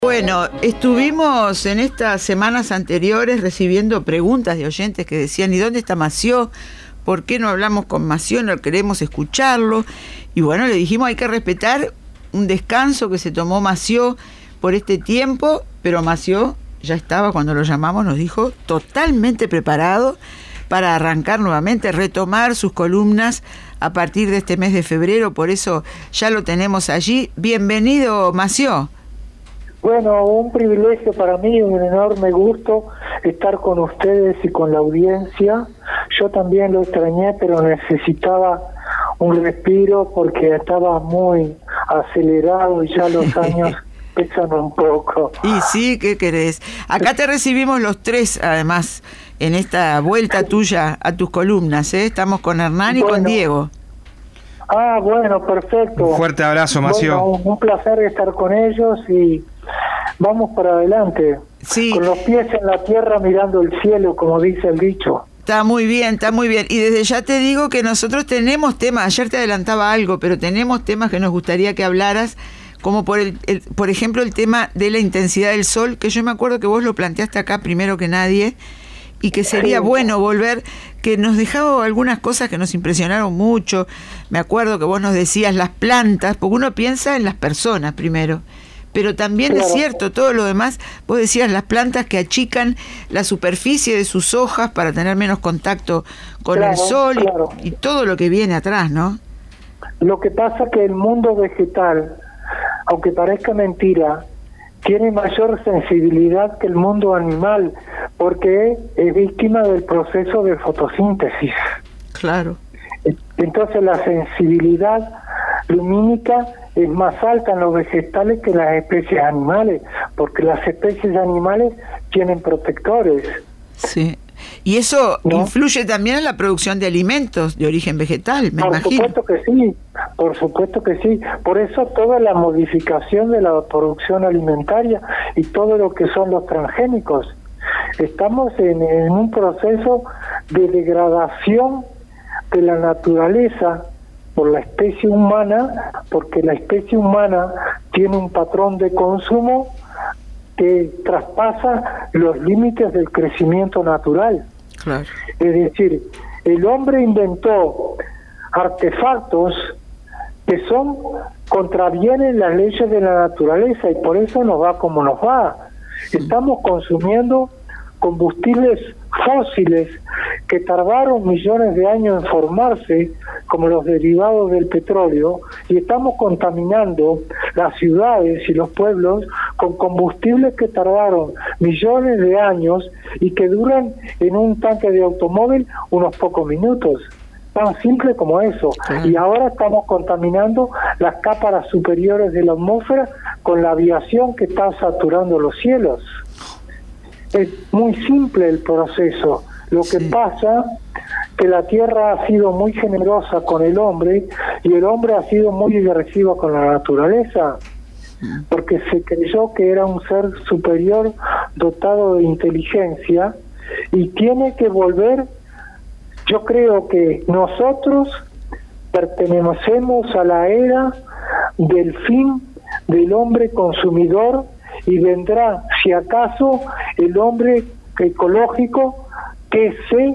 Bueno, estuvimos en estas semanas anteriores recibiendo preguntas de oyentes que decían: ¿y dónde está Massieu? ¿Por qué no hablamos con Massieu? No queremos escucharlo. Y bueno, le dijimos: hay que respetar un descanso que se tomó Massieu por este tiempo, pero Massieu ya estaba, cuando lo llamamos, nos dijo, totalmente preparado para arrancar nuevamente, retomar sus columnas a partir de este mes de febrero. Por eso ya lo tenemos allí. Bienvenido, Massieu. Bueno, un privilegio para mí, un enorme gusto estar con ustedes y con la audiencia. Yo también lo extrañé, pero necesitaba un respiro porque estaba muy acelerado y ya los años pesan un poco. Y sí, ¿qué querés? Acá te recibimos los tres, además, en esta vuelta tuya a tus columnas, ¿eh? Estamos con Hernán y con Diego. Ah, bueno, perfecto. Un fuerte abrazo, Massieu. Bueno, un placer estar con ellos y vamos para adelante. Sí. Con los pies en la tierra mirando el cielo, como dice el dicho. Está muy bien, está muy bien. Y desde ya te digo que nosotros tenemos temas, ayer te adelantaba algo, pero tenemos temas que nos gustaría que hablaras, como por ejemplo el tema de la intensidad del sol, que yo me acuerdo que vos lo planteaste acá primero que nadie, y que sería bueno volver, que nos dejaba algunas cosas que nos impresionaron mucho. Me acuerdo que vos nos decías las plantas, porque uno piensa en las personas primero, pero también es cierto, todo lo demás, vos decías las plantas que achican la superficie de sus hojas para tener menos contacto con el sol y todo lo que viene atrás, ¿no? Lo que pasa que el mundo vegetal, aunque parezca mentira, tiene mayor sensibilidad que el mundo animal, porque es víctima del proceso de fotosíntesis. Claro. Entonces la sensibilidad lumínica es más alta en los vegetales que en las especies animales, porque las especies animales tienen protectores. Sí. Y eso influye también en la producción de alimentos de origen vegetal, me imagino. Por supuesto que sí, por supuesto que sí. Por eso toda la modificación de la producción alimentaria y todo lo que son los transgénicos. Estamos en un proceso de degradación de la naturaleza por la especie humana, porque la especie humana tiene un patrón de consumo que traspasa los límites del crecimiento natural. Claro. Es decir, el hombre inventó artefactos que contravienen las leyes de la naturaleza y por eso nos va como nos va. Estamos consumiendo combustibles fósiles que tardaron millones de años en formarse, como los derivados del petróleo, y estamos contaminando las ciudades y los pueblos con combustibles que tardaron millones de años y que duran en un tanque de automóvil unos pocos minutos. Tan simple como eso. Y ahora estamos contaminando las capas superiores de la atmósfera con la aviación que está saturando los cielos. Es muy simple el proceso. Lo que pasa que la Tierra ha sido muy generosa con el hombre y el hombre ha sido muy agresivo con la naturaleza, porque se creyó que era un ser superior dotado de inteligencia y tiene que volver. Yo creo que nosotros pertenecemos a la era del fin del hombre consumidor y vendrá, si acaso, el hombre ecológico que se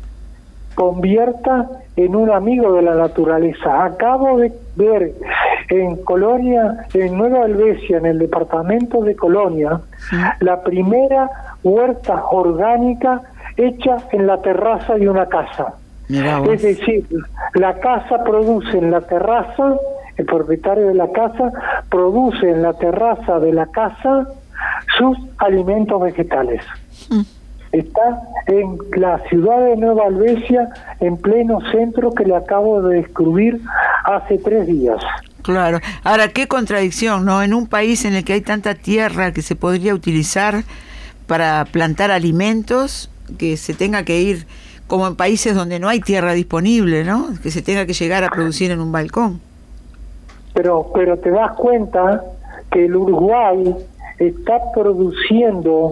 convierta en un amigo de la naturaleza. Acabo de ver en Colonia, en Nueva Helvecia, en el departamento de Colonia, la primera huerta orgánica hecha en la terraza de una casa. Es decir, la casa produce en la terraza, el propietario de la casa produce en la terraza de la casa sus alimentos vegetales. Está en la ciudad de Nueva Helvecia, en pleno centro, que le acabo de descubrir hace 3 días. Claro. Ahora, qué contradicción, ¿no? En un país en el que hay tanta tierra que se podría utilizar para plantar alimentos, que se tenga que ir, como en países donde no hay tierra disponible, ¿no? Que se tenga que llegar a producir en un balcón. Pero te das cuenta que el Uruguay está produciendo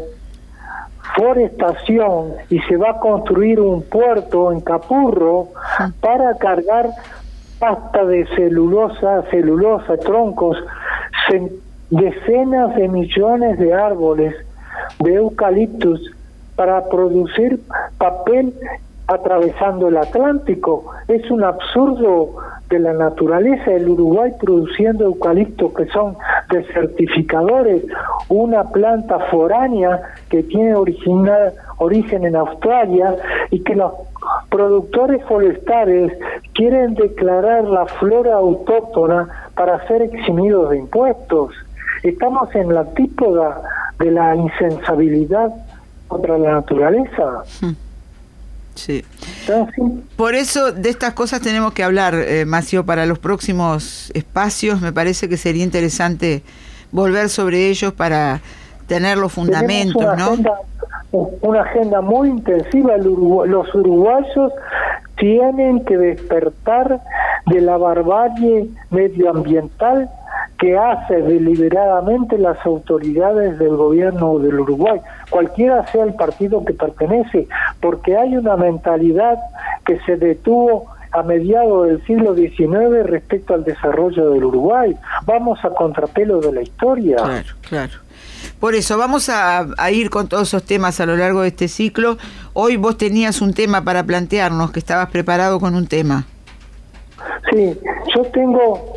forestación y se va a construir un puerto en Capurro para cargar pasta de celulosa, troncos decenas de millones de árboles de eucaliptus para producir papel atravesando el Atlántico. Es un absurdo de la naturaleza. El Uruguay produciendo eucaliptos que son desertificadores, una planta foránea que tiene origen en Australia, y que los productores forestales quieren declarar la flora autóctona para ser eximidos de impuestos. Estamos en la antípoda de la insensibilidad contra la naturaleza. Sí. Por eso de estas cosas tenemos que hablar, Macio, para los próximos espacios. Me parece que sería interesante volver sobre ellos para tener los fundamentos, una agenda muy intensiva. Los uruguayos tienen que despertar de la barbarie medioambiental que hace deliberadamente las autoridades del gobierno del Uruguay, cualquiera sea el partido que pertenece, porque hay una mentalidad que se detuvo a mediados del siglo XIX respecto al desarrollo del Uruguay. Vamos a contrapelo de la historia. Claro, claro. Por eso vamos a ir con todos esos temas a lo largo de este ciclo. Hoy vos tenías un tema para plantearnos, que estabas preparado con un tema. Sí, yo tengo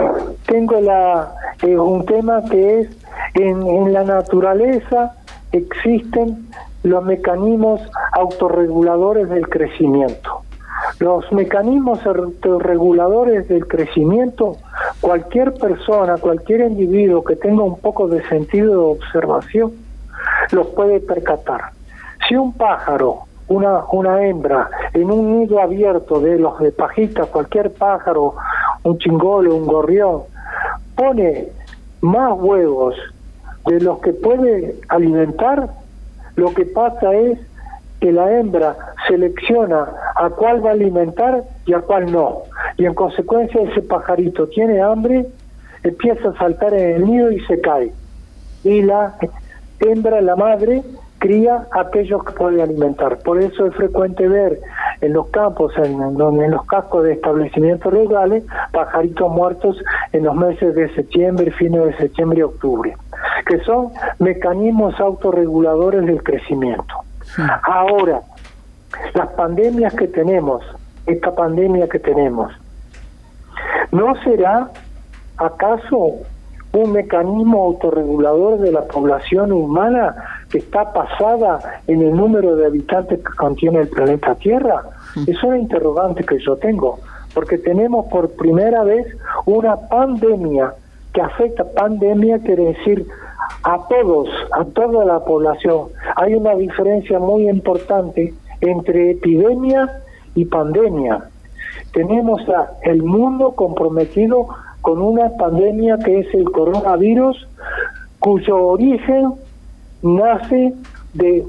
un tema que es en la naturaleza existen los mecanismos autorreguladores del crecimiento. Los mecanismos autorreguladores del crecimiento, cualquier persona, cualquier individuo que tenga un poco de sentido de observación, los puede percatar. Si un pájaro, una hembra, en un nido abierto de pajitas, cualquier pájaro, un chingolo, un gorrión, pone más huevos de los que puede alimentar, lo que pasa es que la hembra selecciona a cuál va a alimentar y a cuál no. Y en consecuencia ese pajarito tiene hambre, empieza a saltar en el nido y se cae. Y la hembra, la madre, cría a aquellos que puede alimentar. Por eso es frecuente ver en los campos, en los cascos de establecimientos rurales, pajaritos muertos en los meses de septiembre, fines de septiembre y octubre, que son mecanismos autorreguladores del crecimiento. Ahora, las pandemias que tenemos, esta pandemia que tenemos, ¿no será acaso un mecanismo autorregulador de la población humana que está pasada en el número de habitantes que contiene el planeta Tierra? Es una interrogante que yo tengo, porque tenemos por primera vez una pandemia que afecta. Pandemia quiere decir a toda la población. Hay una diferencia muy importante entre epidemia y pandemia. Tenemos el mundo comprometido con una pandemia que es el coronavirus, cuyo origen nace de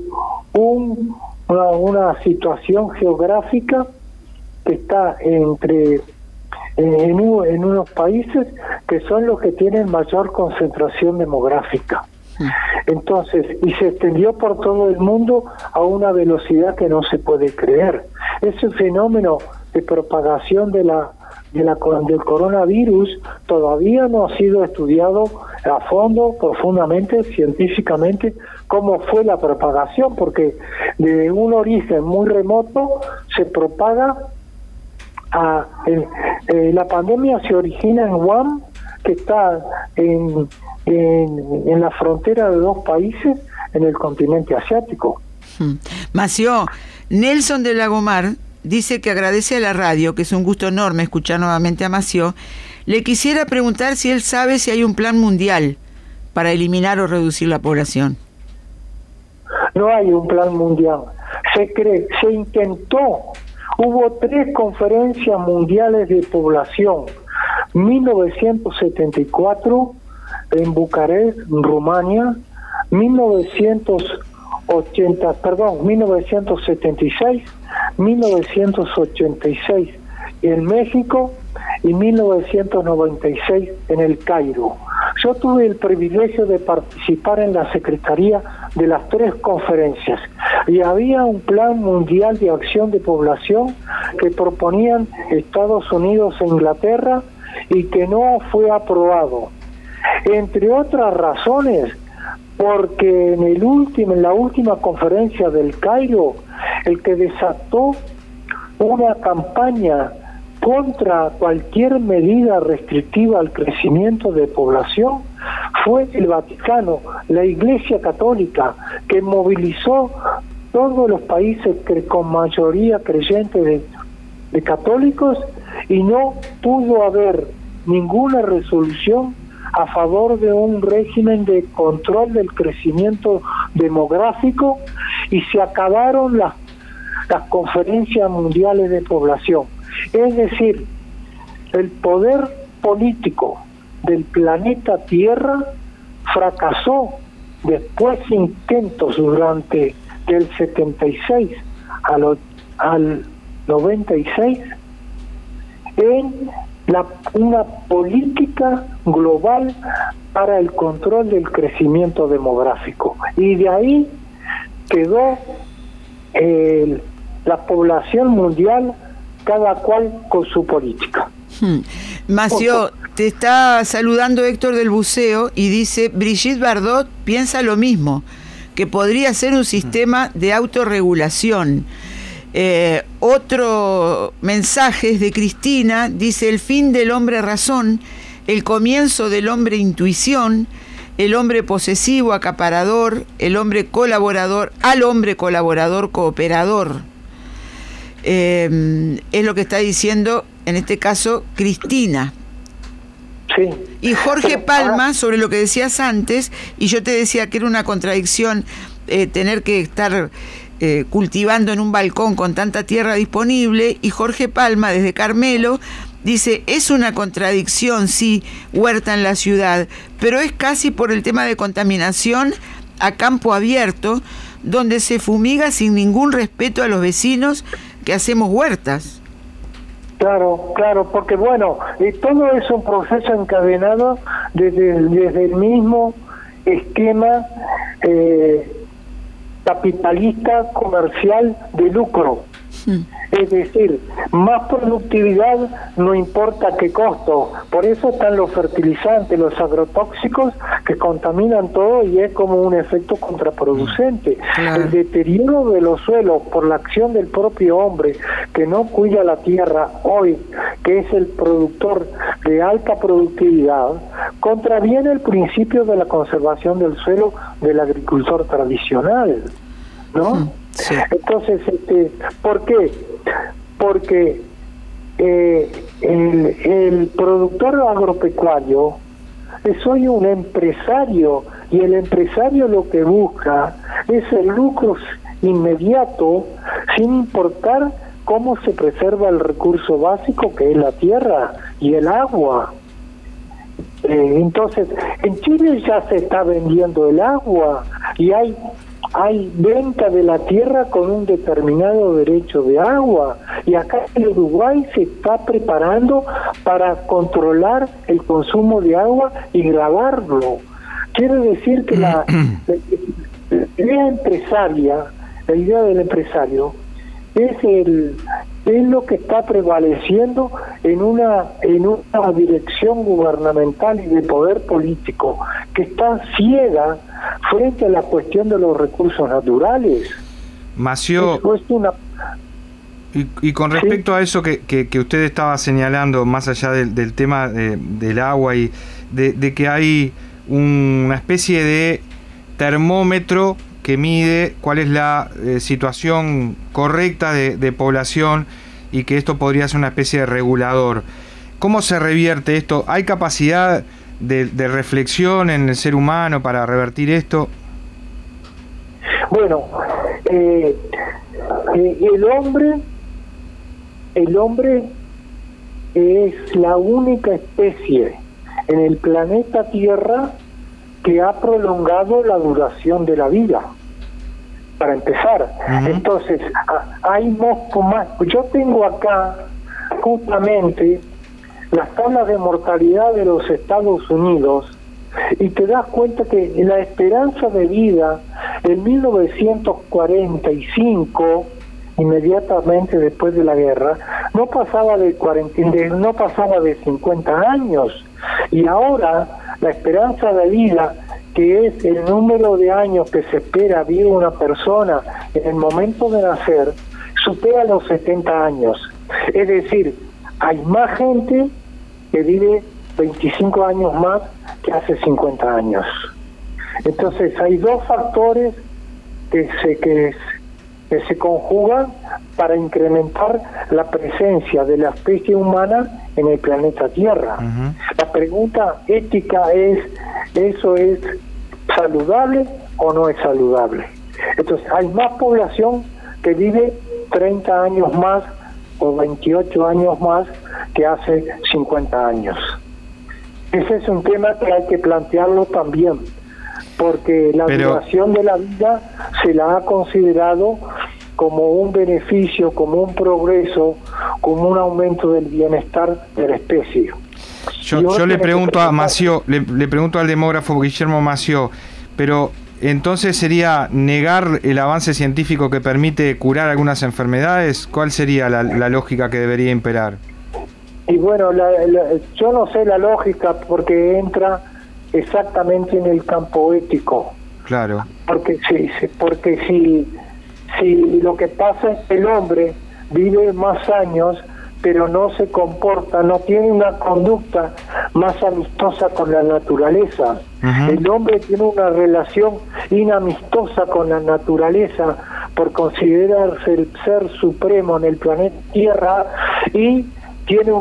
una situación geográfica que está en unos países que son los que tienen mayor concentración demográfica. Entonces, y se extendió por todo el mundo a una velocidad que no se puede creer. Ese fenómeno de propagación del coronavirus todavía no ha sido estudiado a fondo, profundamente, científicamente, cómo fue la propagación, porque de un origen muy remoto se propaga la pandemia se origina en Wuhan, que está en la frontera de dos países en el continente asiático. Mació, Nelson de Lagomar dice que agradece a la radio, que es un gusto enorme escuchar nuevamente a Mació. Le quisiera preguntar si él sabe si hay un plan mundial para eliminar o reducir la población. No hay un plan mundial. Se intentó. Hubo 3 conferencias mundiales de población. 1974 en Bucarest, Rumania, 1976, 1986 en México y 1996 en el Cairo. Yo tuve el privilegio de participar en la secretaría de las 3 conferencias y había un plan mundial de acción de población que proponían Estados Unidos e Inglaterra y que no fue aprobado. entre otras razones, porque en la última conferencia del Cairo, el que desató una campaña contra cualquier medida restrictiva al crecimiento de población fue el Vaticano, la Iglesia Católica, que movilizó todos los países con mayoría creyente de católicos, y no pudo haber ninguna resolución a favor de un régimen de control del crecimiento demográfico, y se acabaron las conferencias mundiales de población. Es decir, el poder político del planeta Tierra fracasó después de intentos durante del 76 al 96 en una política global para el control del crecimiento demográfico, y de ahí quedó la población mundial, cada cual con su política. Mació, te está saludando Héctor del Buceo y dice: Brigitte Bardot piensa lo mismo, que podría ser un sistema de autorregulación. Otro mensaje es de Cristina, dice: el fin del hombre razón, el comienzo del hombre intuición, el hombre posesivo, acaparador, el hombre colaborador, al hombre colaborador, cooperador. Es lo que está diciendo en este caso Cristina. Sí. Y Jorge Palma, sobre lo que decías antes, y yo te decía que era una contradicción tener que estar cultivando en un balcón con tanta tierra disponible, y Jorge Palma desde Carmelo dice: es una contradicción, sí, huerta en la ciudad, pero es casi por el tema de contaminación a campo abierto, donde se fumiga sin ningún respeto a los vecinos que hacemos huertas. Claro, porque bueno, todo es un proceso encadenado desde el mismo esquema capitalista comercial de lucro. Es decir, más productividad no importa qué costo. Por eso están los fertilizantes, los agrotóxicos, que contaminan todo, y es como un efecto contraproducente. Claro. El deterioro de los suelos por la acción del propio hombre, que no cuida la tierra hoy, que es el productor de alta productividad, contraviene el principio de la conservación del suelo del agricultor tradicional, ¿no? Sí. Entonces, ¿por qué? Porque el productor agropecuario es hoy un empresario, y el empresario lo que busca es el lucro inmediato, sin importar cómo se preserva el recurso básico, que es la tierra y el agua. Entonces, en Chile ya se está vendiendo el agua, y hay venta de la tierra con un determinado derecho de agua, y acá en Uruguay se está preparando para controlar el consumo de agua y grabarlo. Quiere decir que la idea empresaria, la idea del empresario es lo que está prevaleciendo en una dirección gubernamental y de poder político que está ciega frente a la cuestión de los recursos naturales. Mació, y con respecto a eso que usted estaba señalando, más allá del tema del agua y de que hay una especie de termómetro que mide cuál es la situación correcta de población, y que esto podría ser una especie de regulador. ¿Cómo se revierte esto? ¿Hay capacidad de reflexión en el ser humano para revertir esto? Bueno, el hombre es la única especie en el planeta Tierra que ha prolongado la duración de la vida, para empezar. Entonces, hay más. Yo tengo acá justamente las tablas de mortalidad de los Estados Unidos, y te das cuenta que la esperanza de vida en 1945, inmediatamente después de la guerra, no pasaba de 50 años, y ahora La esperanza de vida, que es el número de años que se espera vivir una persona en el momento de nacer, supera los 70 años. Es decir, hay más gente que vive 25 años más que hace 50 años. Entonces hay dos factores que se conjugan para incrementar la presencia de la especie humana en el planeta Tierra. Uh-huh. La pregunta ética es, ¿eso es saludable o no es saludable? Entonces hay más población que vive 30 años más o 28 años más que hace 50 años. Ese es un tema que hay que plantearlo también, porque la duración de la vida se la ha considerado como un beneficio, como un progreso, como un aumento del bienestar de la especie. Yo le pregunto a Mació, le pregunto al demógrafo Guillermo Mació, pero entonces sería negar el avance científico que permite curar algunas enfermedades. ¿Cuál sería la lógica que debería imperar? Y bueno, yo no sé la lógica porque entra exactamente en el campo ético. Claro. Porque si lo que pasa es que el hombre vive más años, pero no se comporta, no tiene una conducta más amistosa con la naturaleza. Uh-huh. El hombre tiene una relación inamistosa con la naturaleza por considerarse el ser supremo en el planeta Tierra y tiene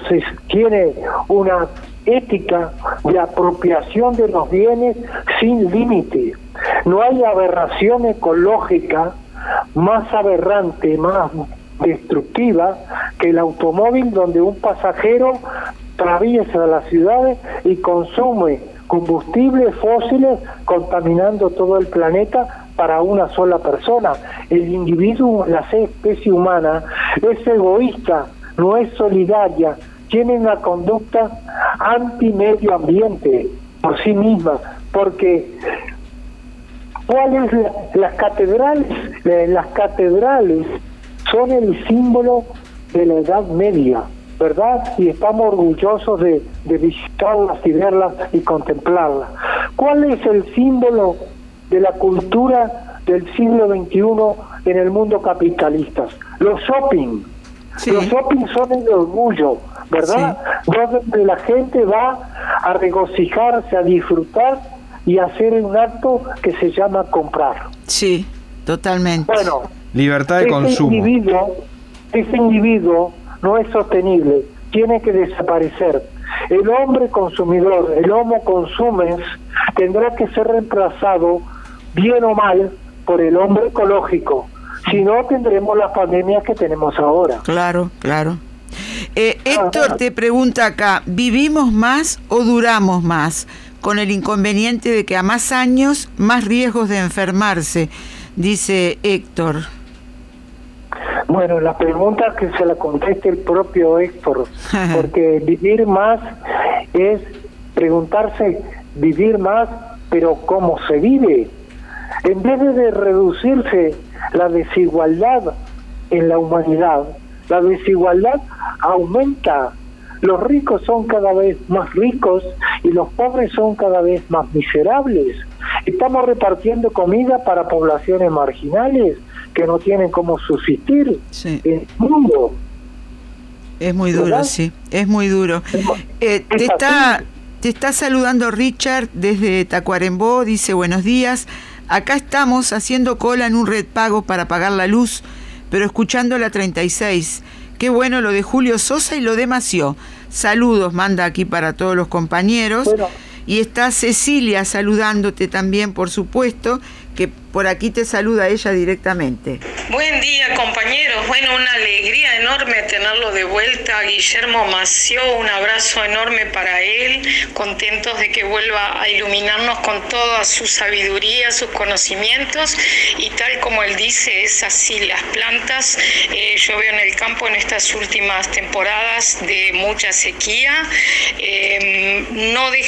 una ética de apropiación de los bienes sin límite. No hay aberración ecológica más aberrante, más destructiva que el automóvil, donde un pasajero atraviesa las ciudades y consume combustibles fósiles contaminando todo el planeta para una sola persona. El individuo, la especie humana, es egoísta, no es solidaria, tiene una conducta anti-medio ambiente por sí misma, porque ¿cuáles las catedrales? Las catedrales son el símbolo de la Edad Media, ¿verdad? Y estamos orgullosos de visitarlas y verlas y contemplarlas. ¿Cuál es el símbolo de la cultura del siglo XXI en el mundo capitalista? Los shopping. Sí. Los shopping son el orgullo, ¿verdad? Sí. Donde la gente va a regocijarse, a disfrutar y a hacer un acto que se llama comprar. Sí, totalmente. Bueno, libertad de consumo. Ese individuo no es sostenible, tiene que desaparecer. El hombre consumidor, el homo consumens, tendrá que ser reemplazado, bien o mal, por el hombre ecológico. Si no, tendremos las pandemias que tenemos ahora. Claro, claro. Héctor te pregunta acá, ¿vivimos más o duramos más? Con el inconveniente de que a más años, más riesgos de enfermarse, dice Héctor. Bueno, la pregunta que se la conteste el propio Héctor, porque vivir más es preguntarse, vivir más, pero ¿cómo se vive? En vez de reducirse la desigualdad en la humanidad, la desigualdad aumenta. Los ricos son cada vez más ricos y los pobres son cada vez más miserables. Estamos repartiendo comida para poblaciones marginales que no tienen cómo subsistir en el mundo. Es muy duro, ¿verdad? Sí, es muy duro. Te está saludando Richard desde Tacuarembó, dice buenos días. Acá estamos haciendo cola en un red pago para pagar la luz, pero escuchando la 36. Qué bueno lo de Julio Sosa y lo de Mació. Saludos, manda aquí para todos los compañeros. Bueno. Y está Cecilia saludándote también, por supuesto, que por aquí te saluda ella directamente. Buen día, compañeros. Bueno, una alegría enorme tenerlo de vuelta, Guillermo Mació. Un abrazo enorme para él. Contentos de que vuelva a iluminarnos con toda su sabiduría, sus conocimientos. Y tal como él dice, es así. Las plantas, yo veo en el campo en estas últimas temporadas de mucha sequía, no dejan de fructificar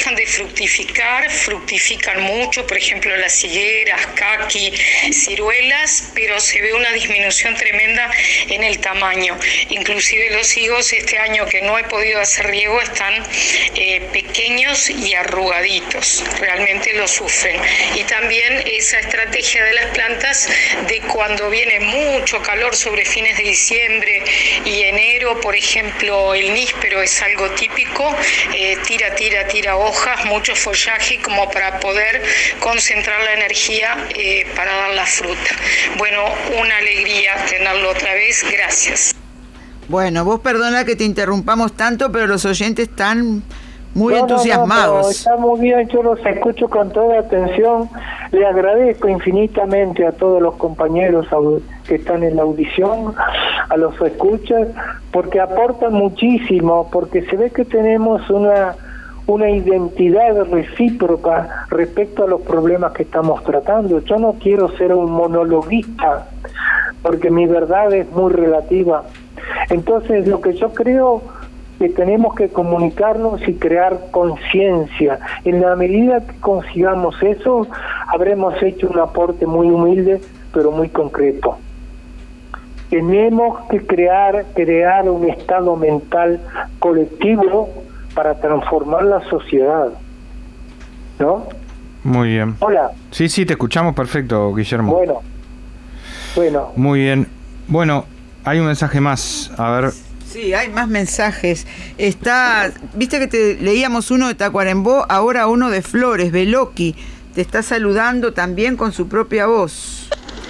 fructificar, fructifican mucho, por ejemplo las higueras, caqui, ciruelas, pero se ve una disminución tremenda en el tamaño. Inclusive los higos este año que no he podido hacer riego están pequeños y arrugaditos, realmente lo sufren. Y también esa estrategia de las plantas de cuando viene mucho calor sobre fines de diciembre y enero, por ejemplo el níspero es algo típico, tira hojas, mucho follaje como para poder concentrar la energía para dar la fruta. Bueno, una alegría tenerlo otra vez, gracias. Bueno, vos perdona que te interrumpamos tanto, pero los oyentes están muy entusiasmados. No, está muy bien, yo los escucho con toda atención. Le agradezco infinitamente a todos los compañeros que están en la audición, a los escuchas, porque aportan muchísimo, porque se ve que tenemos una identidad recíproca respecto a los problemas que estamos tratando. Yo no quiero ser un monologuista, porque mi verdad es muy relativa. Entonces, lo que yo creo que tenemos que comunicarnos y crear conciencia. En la medida que consigamos eso, habremos hecho un aporte muy humilde, pero muy concreto. Tenemos que crear un estado mental colectivo para transformar la sociedad, ¿no? Muy bien. Hola. Sí, te escuchamos perfecto, Guillermo. Bueno. Muy bien. Bueno, hay un mensaje más, a ver. Sí, hay más mensajes. Viste que te leíamos uno de Tacuarembó, ahora uno de Flores, Beloki. Te está saludando también con su propia voz.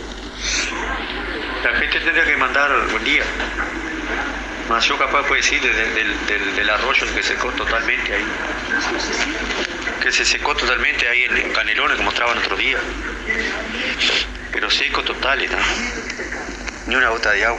La gente tendría que mandar buen día. Más yo capaz puedo decir del arroyo que secó totalmente ahí. Que se secó totalmente ahí en Canelones, como mostraban otro día. Pero seco total, ¿no? Ni una gota de agua.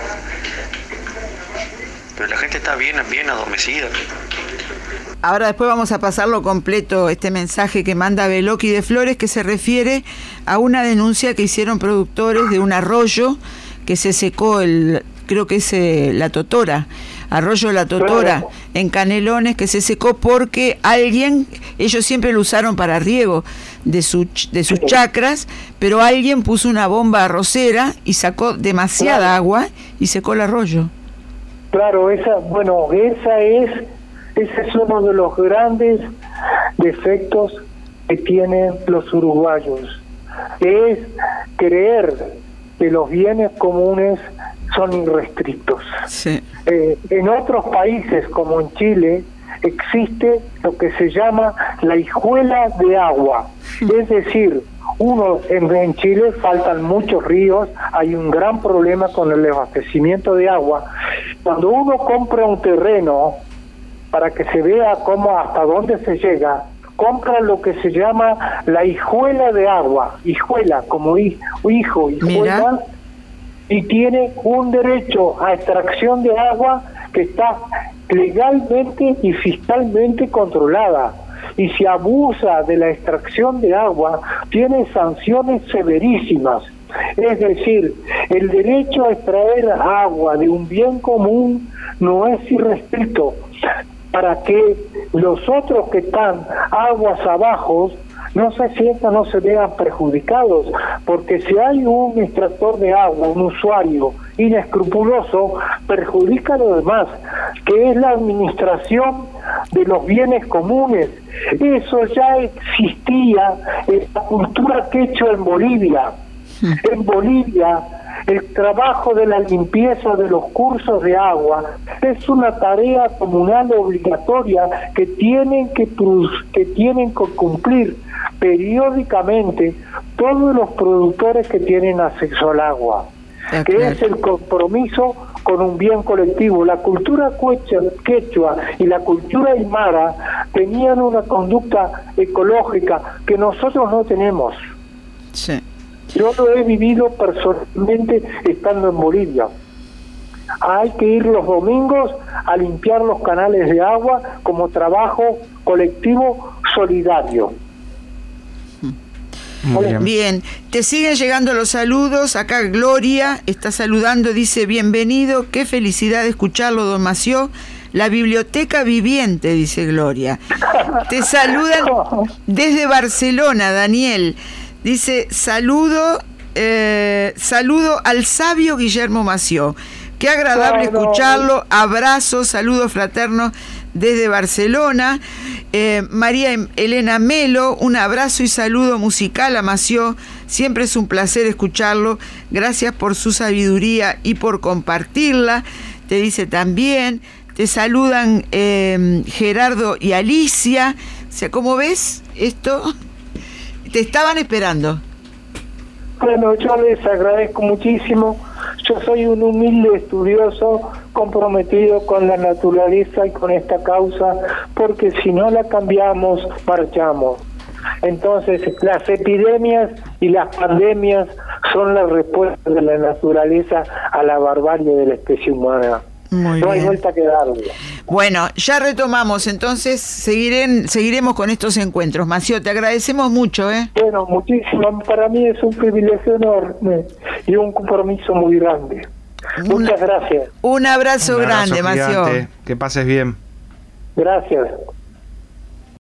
Pero la gente está bien adormecida. Ahora después vamos a pasarlo completo, este mensaje que manda Beloki de Flores, que se refiere a una denuncia que hicieron productores de un arroyo que se secó, creo que es la Totora, arroyo La Totora, en Canelones, que se secó porque ellos siempre lo usaron para riego de sus chacras, pero alguien puso una bomba arrocera y sacó demasiada agua y secó el arroyo. Claro, ese es uno de los grandes defectos que tienen los uruguayos, es creer que los bienes comunes son irrestrictos. Sí. En otros países, como en Chile, existe lo que se llama la hijuela de agua, es decir, en Chile faltan muchos ríos, hay un gran problema con el abastecimiento de agua. Cuando uno compra un terreno, para que se vea hasta dónde se llega, compra lo que se llama la hijuela de agua, hijuela como hijo, hijuela, y tiene un derecho a extracción de agua que está legalmente y fiscalmente controlada. Y si abusa de la extracción de agua, tiene sanciones severísimas. Es decir, el derecho a extraer agua de un bien común no es irrestricto, para que los otros que están aguas abajo no se sientan, no se vean perjudicados, porque si hay un extractor de agua, un usuario inescrupuloso, perjudica a los demás, que es la administración de los bienes comunes. Eso ya existía en la cultura quechua en Bolivia. En Bolivia, el trabajo de la limpieza de los cursos de agua es una tarea comunal obligatoria que tienen que cumplir periódicamente todos los productores que tienen acceso al agua, que es el compromiso con un bien colectivo. La cultura quechua y la cultura aymara tenían una conducta ecológica que nosotros no tenemos. Sí. Yo lo he vivido personalmente estando en Bolivia. Hay que ir los domingos a limpiar los canales de agua como trabajo colectivo solidario. Bien, te siguen llegando los saludos. Acá Gloria está saludando, dice: bienvenido, qué felicidad escucharlo, don Mació. la biblioteca viviente, dice Gloria. Te saludan desde Barcelona, Daniel. Dice, saludo al sabio Guillermo Massieu. Qué agradable escucharlo. Abrazos, saludos fraternos desde Barcelona. María Elena Melo, un abrazo y saludo musical a Massieu. Siempre es un placer escucharlo. Gracias por su sabiduría y por compartirla. Te dice también, te saludan Gerardo y Alicia. O sea, ¿cómo ves esto? Te estaban esperando. Bueno, yo les agradezco muchísimo. Yo soy un humilde estudioso comprometido con la naturaleza y con esta causa, porque si no la cambiamos, marchamos. Entonces, las epidemias y las pandemias son la respuesta de la naturaleza a la barbarie de la especie humana. No hay vuelta que darle. Bueno, ya retomamos, entonces seguiremos con estos encuentros. Massieu, te agradecemos mucho. Bueno, muchísimo. Para mí es un privilegio enorme y un compromiso muy grande. Muchas gracias. Un abrazo grande, Massieu. Que pases bien. Gracias.